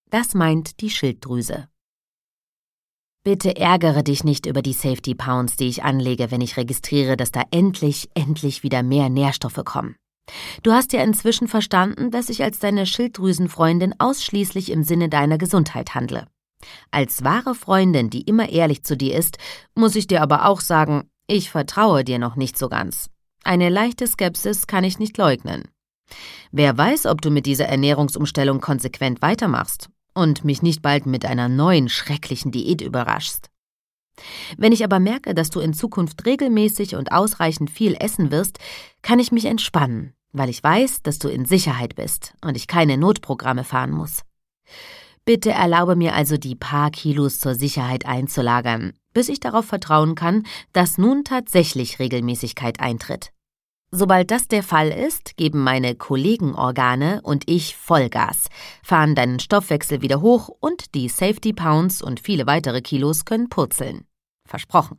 Das meint die Schilddrüse. Bitte ärgere dich nicht über die Safety Pounds, die ich anlege, wenn ich registriere, dass da endlich wieder mehr Nährstoffe kommen. Du hast ja inzwischen verstanden, dass ich als deine Schilddrüsenfreundin ausschließlich im Sinne deiner Gesundheit handle. Als wahre Freundin, die immer ehrlich zu dir ist, muss ich dir aber auch sagen, ich vertraue dir noch nicht so ganz. Eine leichte Skepsis kann ich nicht leugnen. Wer weiß, ob du mit dieser Ernährungsumstellung konsequent weitermachst und mich nicht bald mit einer neuen, schrecklichen Diät überraschst. Wenn ich aber merke, dass du in Zukunft regelmäßig und ausreichend viel essen wirst, kann ich mich entspannen, weil ich weiß, dass du in Sicherheit bist und ich keine Notprogramme fahren muss. Bitte erlaube mir also, die paar Kilos zur Sicherheit einzulagern, bis ich darauf vertrauen kann, dass nun tatsächlich Regelmäßigkeit eintritt. Sobald das der Fall ist, geben meine Kollegenorgane und ich Vollgas, fahren deinen Stoffwechsel wieder hoch und die Safety Pounds und viele weitere Kilos können purzeln. Versprochen.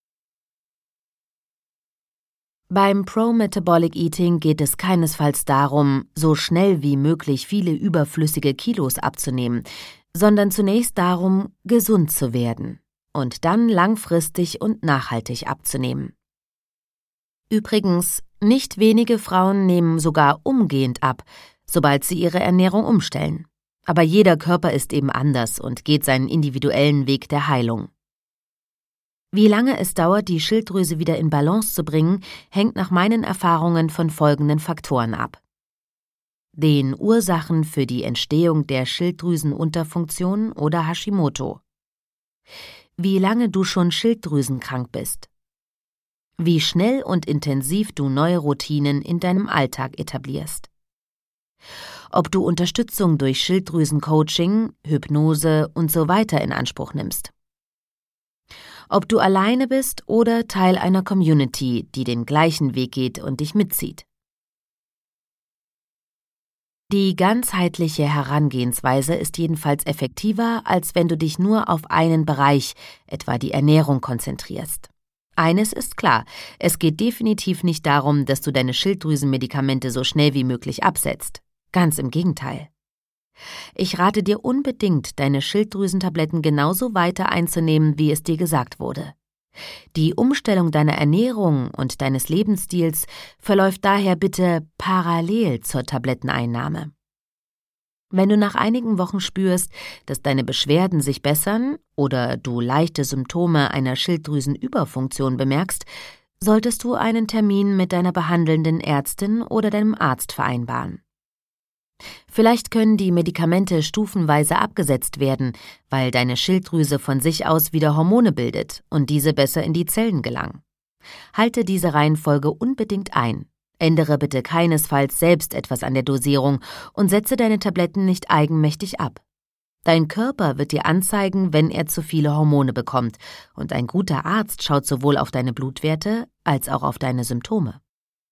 Beim Pro-Metabolic Eating geht es keinesfalls darum, so schnell wie möglich viele überflüssige Kilos abzunehmen, sondern zunächst darum, gesund zu werden und dann langfristig und nachhaltig abzunehmen. Übrigens, nicht wenige Frauen nehmen sogar umgehend ab, sobald sie ihre Ernährung umstellen. Aber jeder Körper ist eben anders und geht seinen individuellen Weg der Heilung. Wie lange es dauert, die Schilddrüse wieder in Balance zu bringen, hängt nach meinen Erfahrungen von folgenden Faktoren ab: den Ursachen für die Entstehung der Schilddrüsenunterfunktion oder Hashimoto, wie lange du schon schilddrüsenkrank bist, wie schnell und intensiv du neue Routinen in deinem Alltag etablierst, ob du Unterstützung durch Schilddrüsencoaching, Hypnose und so weiter in Anspruch nimmst, ob du alleine bist oder Teil einer Community, die den gleichen Weg geht und dich mitzieht. Die ganzheitliche Herangehensweise ist jedenfalls effektiver, als wenn du dich nur auf einen Bereich, etwa die Ernährung, konzentrierst. Eines ist klar, es geht definitiv nicht darum, dass du deine Schilddrüsenmedikamente so schnell wie möglich absetzt. Ganz im Gegenteil. Ich rate dir unbedingt, deine Schilddrüsentabletten genauso weiter einzunehmen, wie es dir gesagt wurde. Die Umstellung deiner Ernährung und deines Lebensstils verläuft daher bitte parallel zur Tabletteneinnahme. Wenn du nach einigen Wochen spürst, dass deine Beschwerden sich bessern oder du leichte Symptome einer Schilddrüsenüberfunktion bemerkst, solltest du einen Termin mit deiner behandelnden Ärztin oder deinem Arzt vereinbaren. Vielleicht können die Medikamente stufenweise abgesetzt werden, weil deine Schilddrüse von sich aus wieder Hormone bildet und diese besser in die Zellen gelangen. Halte diese Reihenfolge unbedingt ein. Ändere bitte keinesfalls selbst etwas an der Dosierung und setze deine Tabletten nicht eigenmächtig ab. Dein Körper wird dir anzeigen, wenn er zu viele Hormone bekommt, und ein guter Arzt schaut sowohl auf deine Blutwerte als auch auf deine Symptome.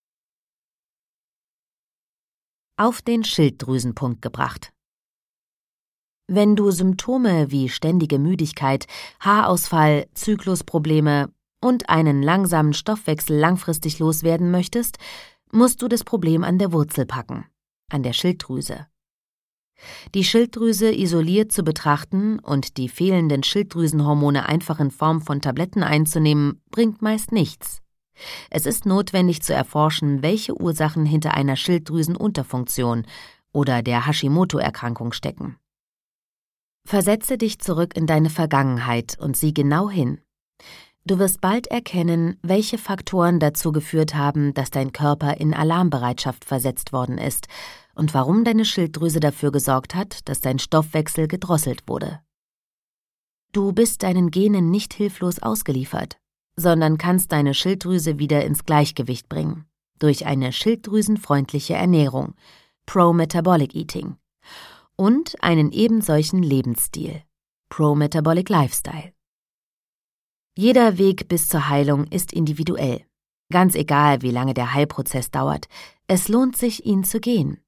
Auf den Schilddrüsenpunkt gebracht. Wenn du Symptome wie ständige Müdigkeit, Haarausfall, Zyklusprobleme und einen langsamen Stoffwechsel langfristig loswerden möchtest, musst du das Problem an der Wurzel packen, an der Schilddrüse. Die Schilddrüse isoliert zu betrachten und die fehlenden Schilddrüsenhormone einfach in Form von Tabletten einzunehmen, bringt meist nichts. Es ist notwendig zu erforschen, welche Ursachen hinter einer Schilddrüsenunterfunktion oder der Hashimoto-Erkrankung stecken. Versetze dich zurück in deine Vergangenheit und sieh genau hin. Du wirst bald erkennen, welche Faktoren dazu geführt haben, dass dein Körper in Alarmbereitschaft versetzt worden ist und warum deine Schilddrüse dafür gesorgt hat, dass dein Stoffwechsel gedrosselt wurde. Du bist deinen Genen nicht hilflos ausgeliefert, sondern kannst deine Schilddrüse wieder ins Gleichgewicht bringen, durch eine schilddrüsenfreundliche Ernährung, Pro-Metabolic Eating, und einen ebensolchen Lebensstil, Pro-Metabolic Lifestyle. Jeder Weg bis zur Heilung ist individuell, ganz egal, wie lange der Heilprozess dauert. Es lohnt sich, ihn zu gehen.